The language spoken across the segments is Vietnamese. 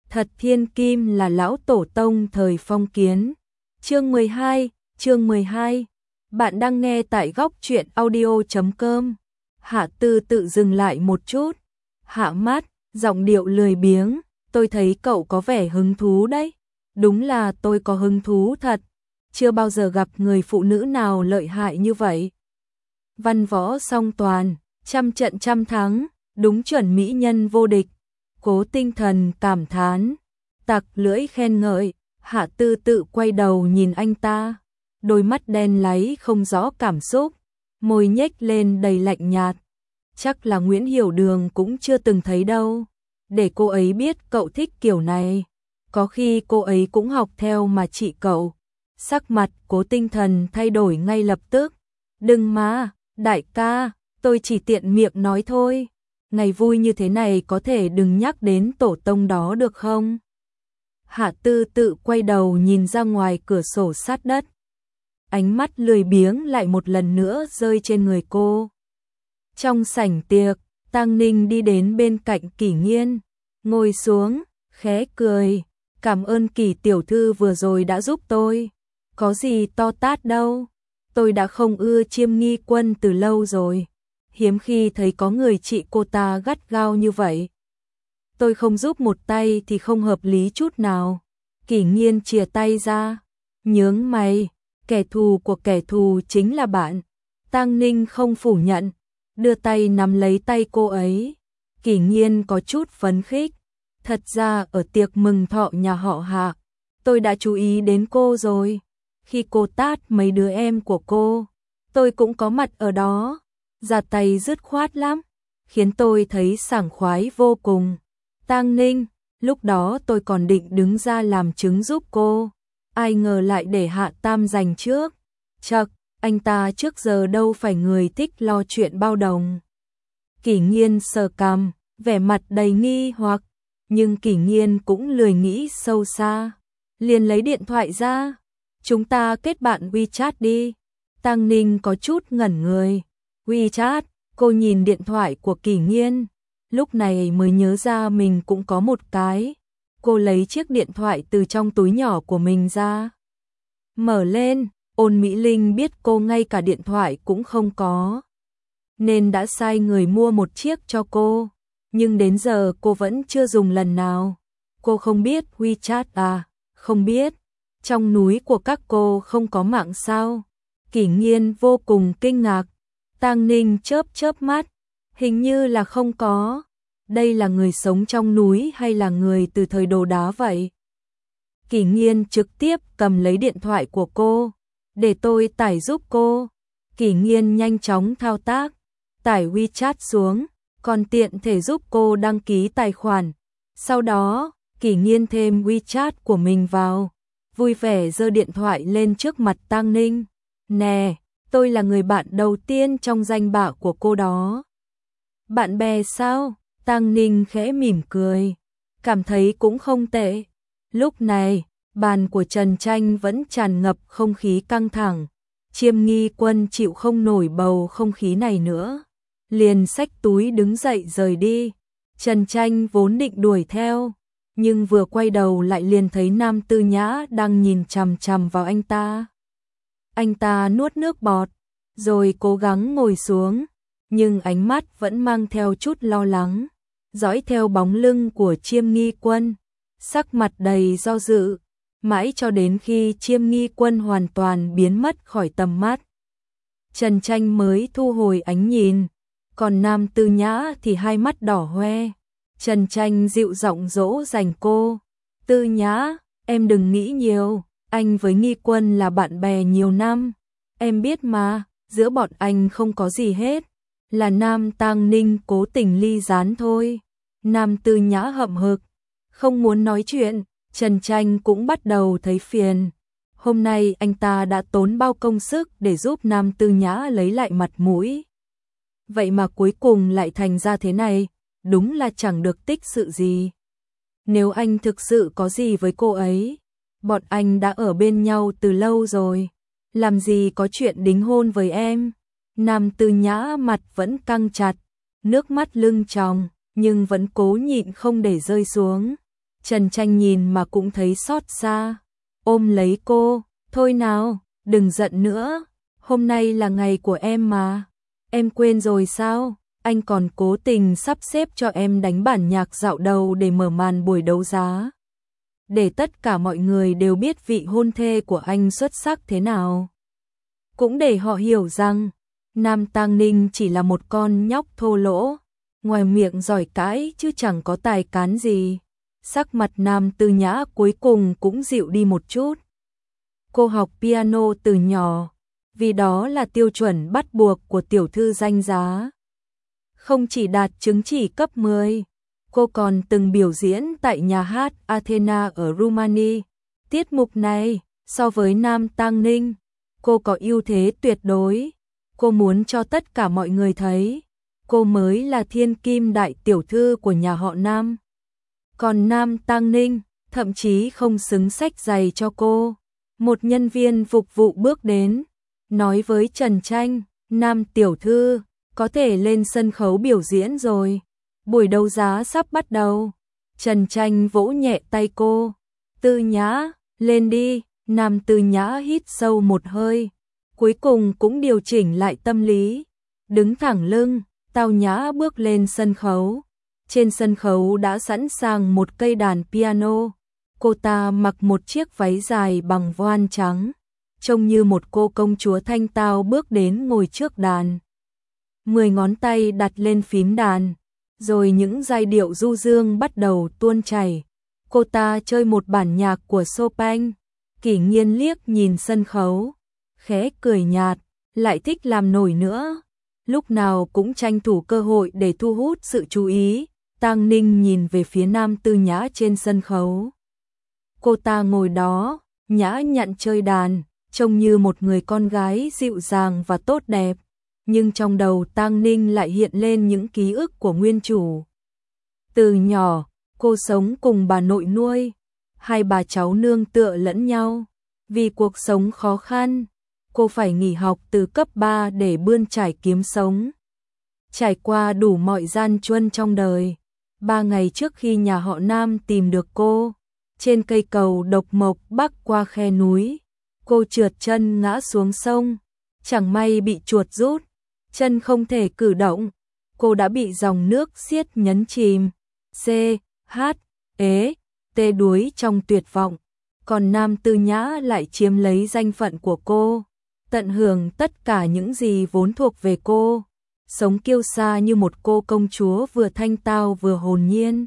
Thật thiên kim là lão tổ tông thời phong kiến. Chương 12. Bạn đang nghe tại góc truyện audio.com. Hạ Tư tự dừng lại một chút, hạ mắt, giọng điệu lười biếng, tôi thấy cậu có vẻ hứng thú đấy. Đúng là tôi có hứng thú thật, chưa bao giờ gặp người phụ nữ nào lợi hại như vậy. Văn võ song toàn, trăm trận trăm thắng, đúng chuẩn mỹ nhân vô địch. Cố Tinh Thần cảm thán, tặc lưỡi khen ngợi. Hạ Tư tự quay đầu nhìn anh ta, đôi mắt đen láy không rõ cảm xúc, môi nhếch lên đầy lạnh nhạt. Chắc là Nguyễn Hiểu Đường cũng chưa từng thấy đâu. Để cô ấy biết cậu thích kiểu này, có khi cô ấy cũng học theo mà chị cậu. Sắc mặt Cố Tinh Thần thay đổi ngay lập tức. Đừng mà, đại ca, tôi chỉ tiện miệng nói thôi. Ngày vui như thế này có thể đừng nhắc đến tổ tông đó được không? Hạ Tư tự quay đầu nhìn ra ngoài cửa sổ sát đất. Ánh mắt lười biếng lại một lần nữa rơi trên người cô. Trong sảnh tiệc, Tang Ninh đi đến bên cạnh Kỷ Nghiên, ngồi xuống, khẽ cười. Cảm ơn Kỷ tiểu thư vừa rồi đã giúp tôi. Có gì to tát đâu. Tôi đã không ưa Chiêm Nghi Quân từ lâu rồi. Hiếm khi thấy có người trị cô ta gắt gao như vậy. Tôi không giúp một tay thì không hợp lý chút nào. Kỷ Nghiên chìa tay ra, nhướng mày, kẻ thù của kẻ thù chính là bạn. Tang Ninh không phủ nhận, đưa tay nắm lấy tay cô ấy. Kỷ Nghiên có chút phấn khích. Thật ra ở tiệc mừng thọ nhà họ Hạ, tôi đã chú ý đến cô rồi. Khi cô tát mấy đứa em của cô, tôi cũng có mặt ở đó. Ra tay dứt khoát lắm, khiến tôi thấy sảng khoái vô cùng. Tang Ninh, lúc đó tôi còn định đứng ra làm chứng giúp cô, ai ngờ lại để Hạ Tam giành trước. Chậc, anh ta trước giờ đâu phải người thích lo chuyện bao đồng. Kỷ Nghiên sờ cằm, vẻ mặt đầy nghi hoặc, nhưng Kỷ Nghiên cũng lười nghĩ sâu xa, liền lấy điện thoại ra. Chúng ta kết bạn WeChat đi. Tang Ninh có chút ngẩn người. WeChat, cô nhìn điện thoại của Kỷ Nghiên, lúc này mới nhớ ra mình cũng có một cái. Cô lấy chiếc điện thoại từ trong túi nhỏ của mình ra, mở lên. Ôn Mỹ Linh biết cô ngay cả điện thoại cũng không có, nên đã sai người mua một chiếc cho cô, nhưng đến giờ cô vẫn chưa dùng lần nào. Cô không biết WeChat à? Không biết. Trong núi của các cô không có mạng sao? Kỷ Nghiên vô cùng kinh ngạc. Tang Ninh chớp mắt, hình như là không có. Đây là người sống trong núi hay là người từ thời Đồ Đá vậy? Kỷ Nghiên trực tiếp cầm lấy điện thoại của cô, để tôi tải giúp cô. Kỷ Nghiên nhanh chóng thao tác, tải WeChat xuống, còn tiện thể giúp cô đăng ký tài khoản. Sau đó, Kỷ Nghiên thêm WeChat của mình vào, vui vẻ giơ điện thoại lên trước mặt Tang Ninh. Nè, tôi là người bạn đầu tiên trong danh bạ của cô đó. Bạn bè sao? Tang Ninh khẽ mỉm cười, cảm thấy cũng không tệ. Lúc này, bàn của Trần Tranh vẫn tràn ngập không khí căng thẳng. Chiêm Nghi Quân chịu không nổi bầu không khí này nữa, liền xách túi đứng dậy rời đi. Trần Tranh vốn định đuổi theo, nhưng vừa quay đầu lại liền thấy Nam Tư Nhã đang nhìn chằm chằm vào anh ta. Anh ta nuốt nước bọt, rồi cố gắng ngồi xuống, nhưng ánh mắt vẫn mang theo chút lo lắng, dõi theo bóng lưng của Chiêm Nghi Quân, sắc mặt đầy do dự, mãi cho đến khi Chiêm Nghi Quân hoàn toàn biến mất khỏi tầm mắt. Trần Tranh mới thu hồi ánh nhìn, còn Nam Tư Nhã thì hai mắt đỏ hoe. Trần Tranh dịu giọng dỗ dành cô. Tư Nhã, em đừng nghĩ nhiều, anh với Nghi Quân là bạn bè nhiều năm. Em biết mà, giữa bọn anh không có gì hết, là Nam Tang Ninh cố tình ly gián thôi. Nam Tư Nhã hậm hực, không muốn nói chuyện. Trần Tranh cũng bắt đầu thấy phiền. Hôm nay anh ta đã tốn bao công sức để giúp Nam Tư Nhã lấy lại mặt mũi. Vậy mà cuối cùng lại thành ra thế này, đúng là chẳng được tích sự gì. Nếu anh thực sự có gì với cô ấy, bọn anh đã ở bên nhau từ lâu rồi, làm gì có chuyện đính hôn với em. Nam Tư Nhã mặt vẫn căng chặt, nước mắt lưng tròng, nhưng vẫn cố nhịn không để rơi xuống. Trần Tranh nhìn mà cũng thấy xót xa, ôm lấy cô, thôi nào, đừng giận nữa, hôm nay là ngày của em mà, em quên rồi sao, anh còn cố tình sắp xếp cho em đánh bản nhạc dạo đầu để mở màn buổi đấu giá. Để tất cả mọi người đều biết vị hôn thê của anh xuất sắc thế nào. Cũng để họ hiểu rằng, Nam Tang Ninh chỉ là một con nhóc thô lỗ, ngoài miệng giỏi cãi chứ chẳng có tài cán gì. Sắc mặt Nam Tư Nhã cuối cùng cũng dịu đi một chút. Cô học piano từ nhỏ, vì đó là tiêu chuẩn bắt buộc của tiểu thư danh giá. Không chỉ đạt chứng chỉ cấp 10, cô còn từng biểu diễn tại nhà hát Athena ở Rumani. Tiết mục này, so với Nam Tang Ninh, cô có ưu thế tuyệt đối. Cô muốn cho tất cả mọi người thấy, cô mới là thiên kim đại tiểu thư của nhà họ Nam. Còn Nam Tang Ninh, thậm chí không xứng xách giày cho cô. Một nhân viên phục vụ bước đến, nói với Trần Tranh, Nam tiểu thư, có thể lên sân khấu biểu diễn rồi. Buổi đấu giá sắp bắt đầu. Trần Tranh vỗ nhẹ tay cô. Tư Nhã, lên đi. Nam Tư Nhã hít sâu một hơi. Cuối cùng cũng điều chỉnh lại tâm lý. Đứng thẳng lưng, tao nhã bước lên sân khấu. Trên sân khấu đã sẵn sàng một cây đàn piano. Cô ta mặc một chiếc váy dài bằng voan trắng, trông như một cô công chúa thanh tao bước đến ngồi trước đàn. 10 ngón tay đặt lên phím đàn, rồi những giai điệu du dương bắt đầu tuôn chảy. Cô ta chơi một bản nhạc của Chopin. Kỷ Nghiên liếc nhìn sân khấu, khẽ cười nhạt, lại thích làm nổi nữa. Lúc nào cũng tranh thủ cơ hội để thu hút sự chú ý. Tang Ninh nhìn về phía Nam Tư Nhã trên sân khấu. Cô ta ngồi đó, nhã nhặn chơi đàn, trông như một người con gái dịu dàng và tốt đẹp. Nhưng trong đầu Tang Ninh lại hiện lên những ký ức của nguyên chủ. Từ nhỏ, cô sống cùng bà nội nuôi, hai bà cháu nương tựa lẫn nhau. Vì cuộc sống khó khăn, cô phải nghỉ học từ cấp 3 để bươn trải kiếm sống. Trải qua đủ mọi gian truân trong đời. 3 ngày trước khi nhà họ Nam tìm được cô, trên cây cầu độc mộc bắc qua khe núi, cô trượt chân ngã xuống sông, chẳng may bị chuột rút, chân không thể cử động, cô đã bị dòng nước xiết nhấn chìm. C, H, ế, tê đuối trong tuyệt vọng. Còn Nam Tư Nhã lại chiếm lấy danh phận của cô, tận hưởng tất cả những gì vốn thuộc về cô, sống kiêu sa như một cô công chúa vừa thanh tao vừa hồn nhiên.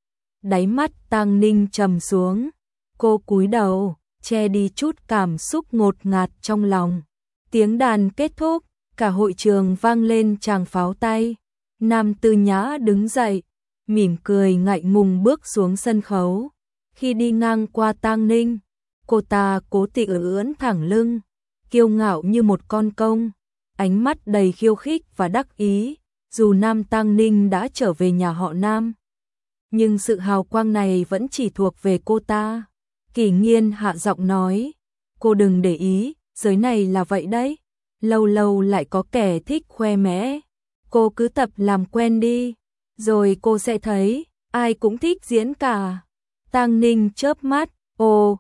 Đáy mắt Tang Ninh trầm xuống, cô cúi đầu, che đi chút cảm xúc ngột ngạt trong lòng. Tiếng đàn kết thúc, cả hội trường vang lên tràng pháo tay. Nam Tư Nhã đứng dậy, mỉm cười ngại ngùng bước xuống sân khấu. Khi đi ngang qua Tang Ninh, cô ta cố tình ưỡn thẳng lưng, kiêu ngạo như một con công, ánh mắt đầy khiêu khích và đắc ý. Dù Nam Tang Ninh đã trở về nhà họ Nam, nhưng sự hào quang này vẫn chỉ thuộc về cô ta. Kỷ Nghiên hạ giọng nói, cô đừng để ý, giới này là vậy đấy, lâu lâu lại có kẻ thích khoe mẽ. Cô cứ tập làm quen đi, rồi cô sẽ thấy, ai cũng thích diễn cả. Tang Ninh chớp mắt, ồ,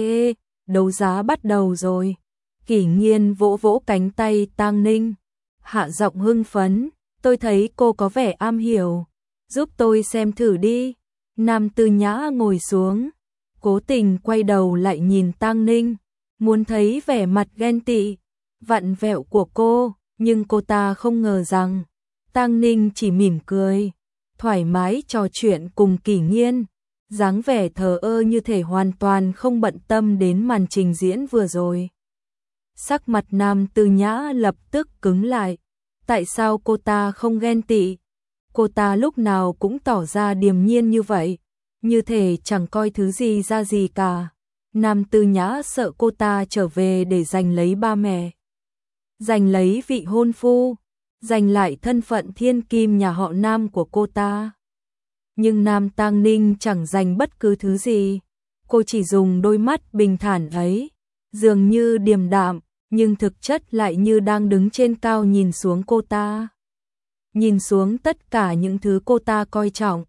đấu giá bắt đầu rồi. Kỷ Nghiên vỗ vỗ cánh tay Tang Ninh, hạ giọng hưng phấn, tôi thấy cô có vẻ am hiểu, giúp tôi xem thử đi. Nam Tư Nhã ngồi xuống, cố tình quay đầu lại nhìn Tang Ninh, muốn thấy vẻ mặt ghen tị, vặn vẹo của cô, nhưng cô ta không ngờ rằng Tang Ninh chỉ mỉm cười, thoải mái trò chuyện cùng Kỷ Nghiên, dáng vẻ thờ ơ như thể hoàn toàn không bận tâm đến màn trình diễn vừa rồi. Sắc mặt Nam Tư Nhã lập tức cứng lại. Tại sao cô ta không ghen tị? Cô ta lúc nào cũng tỏ ra điềm nhiên như vậy, như thể chẳng coi thứ gì ra gì cả. Nam Tư Nhã sợ cô ta trở về để giành lấy ba mẹ, giành lấy vị hôn phu, giành lại thân phận thiên kim nhà họ Nam của cô ta. Nhưng Nam Tang Ninh chẳng giành bất cứ thứ gì. Cô chỉ dùng đôi mắt bình thản ấy, dường như điềm đạm, nhưng thực chất lại như đang đứng trên cao nhìn xuống cô ta. Nhìn xuống tất cả những thứ cô ta coi trọng.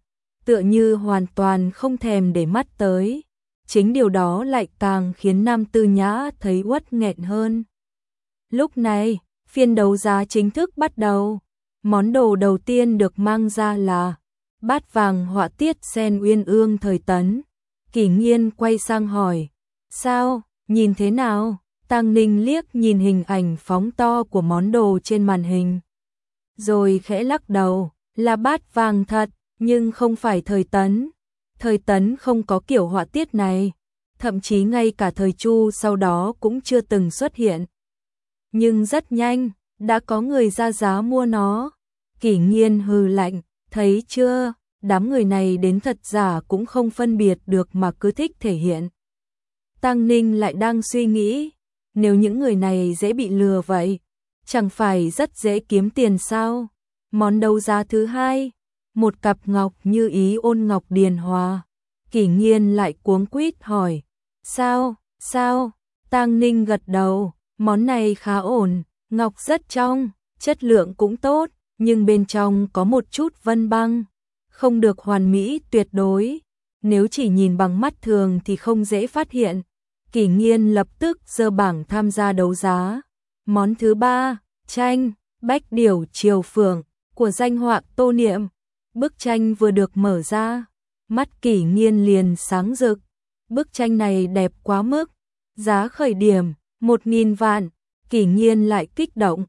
tựa như hoàn toàn không thèm để mắt tới. Chính điều đó lại càng khiến Nam Tư Nhã thấy uất nghẹn hơn. Lúc này, phiên đấu giá chính thức bắt đầu. Món đồ đầu tiên được mang ra là bát vàng họa tiết sen uyên ương thời Tấn. Kỷ Nghiên quay sang hỏi, sao, nhìn thế nào? Tang Ninh liếc nhìn hình ảnh phóng to của món đồ trên màn hình. Rồi khẽ lắc đầu, là bát vàng thật, nhưng không phải thời Tấn. Thời Tấn không có kiểu họa tiết này, thậm chí ngay cả thời Chu sau đó cũng chưa từng xuất hiện. Nhưng rất nhanh, đã có người ra giá mua nó. Kỷ Nghiên hừ lạnh, thấy chưa, đám người này đến thật giả cũng không phân biệt được mà cứ thích thể hiện. Tang Ninh lại đang suy nghĩ, nếu những người này dễ bị lừa vậy, chẳng phải rất dễ kiếm tiền sao? Món đấu giá thứ hai, một cặp ngọc như ý ôn ngọc điền hòa. Kỷ Nghiên lại cuống quýt hỏi, sao? Tang Ninh gật đầu, món này khá ổn, ngọc rất trong, chất lượng cũng tốt, nhưng bên trong có một chút vân băng, không được hoàn mỹ tuyệt đối. Nếu chỉ nhìn bằng mắt thường thì không dễ phát hiện. Kỷ Nghiên lập tức giơ bảng tham gia đấu giá. Món thứ ba, tranh Bách Điểu Triều Phượng của danh họa Tô Niệm. Bức tranh vừa được mở ra, mắt Kỷ Nghiên liền sáng rực. Bức tranh này đẹp quá mức, giá khởi điểm 1.000 vạn. Kỷ Nghiên lại kích động.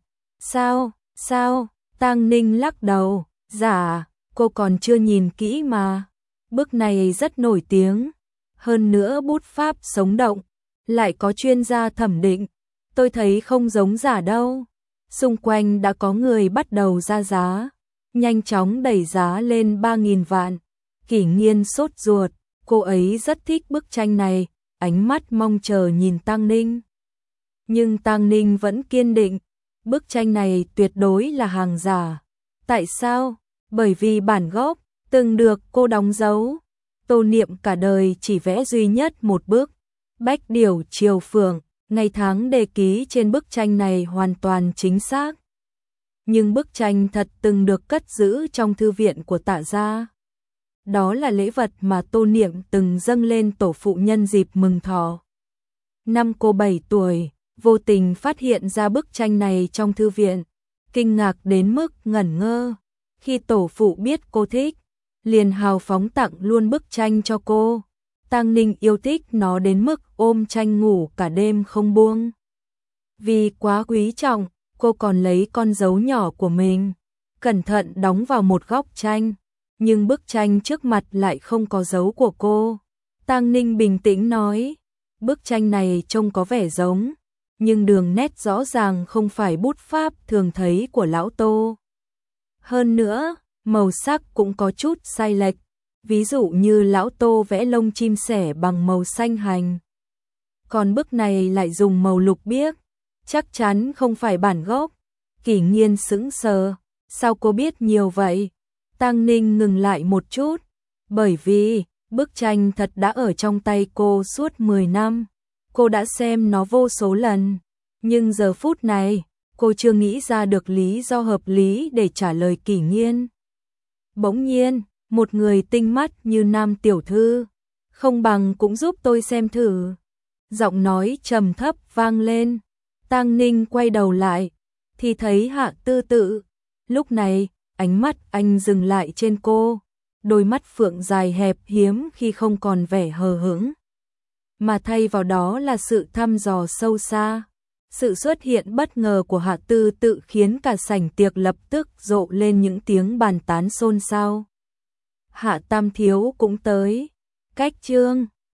Sao? Tang Ninh lắc đầu, dạ, cô còn chưa nhìn kỹ mà. Bức này rất nổi tiếng, hơn nữa bút pháp sống động, lại có chuyên gia thẩm định, tôi thấy không giống giả đâu. Xung quanh đã có người bắt đầu ra giá, nhanh chóng đẩy giá lên 3.000 vạn. Kỷ Nghiên sốt ruột, cô ấy rất thích bức tranh này, ánh mắt mong chờ nhìn Tang Ninh. Nhưng Tang Ninh vẫn kiên định, bức tranh này tuyệt đối là hàng giả. Tại sao? Bởi vì bản gốc từng được cô đóng dấu. Tô Niệm cả đời chỉ vẽ duy nhất một bức, Bách Điểu Triều Phượng, ngày tháng đề ký trên bức tranh này hoàn toàn chính xác. Nhưng bức tranh thật từng được cất giữ trong thư viện của Tạ gia. Đó là lễ vật mà Tô Niệm từng dâng lên tổ phụ nhân dịp mừng thọ. Năm cô 7 tuổi, vô tình phát hiện ra bức tranh này trong thư viện, kinh ngạc đến mức ngẩn ngơ. Khi tổ phụ biết cô thích, liền hào phóng tặng luôn bức tranh cho cô. Tang Ninh yêu thích nó đến mức ôm tranh ngủ cả đêm không buông. Vì quá quý trọng, cô còn lấy con dấu nhỏ của mình, cẩn thận đóng vào một góc tranh, nhưng bức tranh trước mặt lại không có dấu của cô. Tang Ninh bình tĩnh nói, bức tranh này trông có vẻ giống, nhưng đường nét rõ ràng không phải bút pháp thường thấy của lão Tô. Hơn nữa, màu sắc cũng có chút sai lệch, ví dụ như lão Tô vẽ lông chim sẻ bằng màu xanh hành, còn bức này lại dùng màu lục biếc, chắc chắn không phải bản gốc. Kỷ Nghiên sững sờ, sao cô biết nhiều vậy? Tang Ninh ngừng lại một chút, bởi vì bức tranh thật đã ở trong tay cô suốt 10 năm, cô đã xem nó vô số lần, nhưng giờ phút này, cô chưa nghĩ ra được lý do hợp lý để trả lời Kỷ Nghiên. Bỗng nhiên, một người tinh mắt như Nam tiểu thư, không bằng cũng giúp tôi xem thử. Giọng nói trầm thấp vang lên. Tang Ninh quay đầu lại, thì thấy Hạ Tư Tự. Lúc này, ánh mắt anh dừng lại trên cô, đôi mắt phượng dài hẹp hiếm khi không còn vẻ hờ hững, mà thay vào đó là sự thăm dò sâu xa. Sự xuất hiện bất ngờ của Hạ Tư Tự khiến cả sảnh tiệc lập tức rộ lên những tiếng bàn tán xôn xao. Hạ Tam Thiếu cũng tới. Cách chương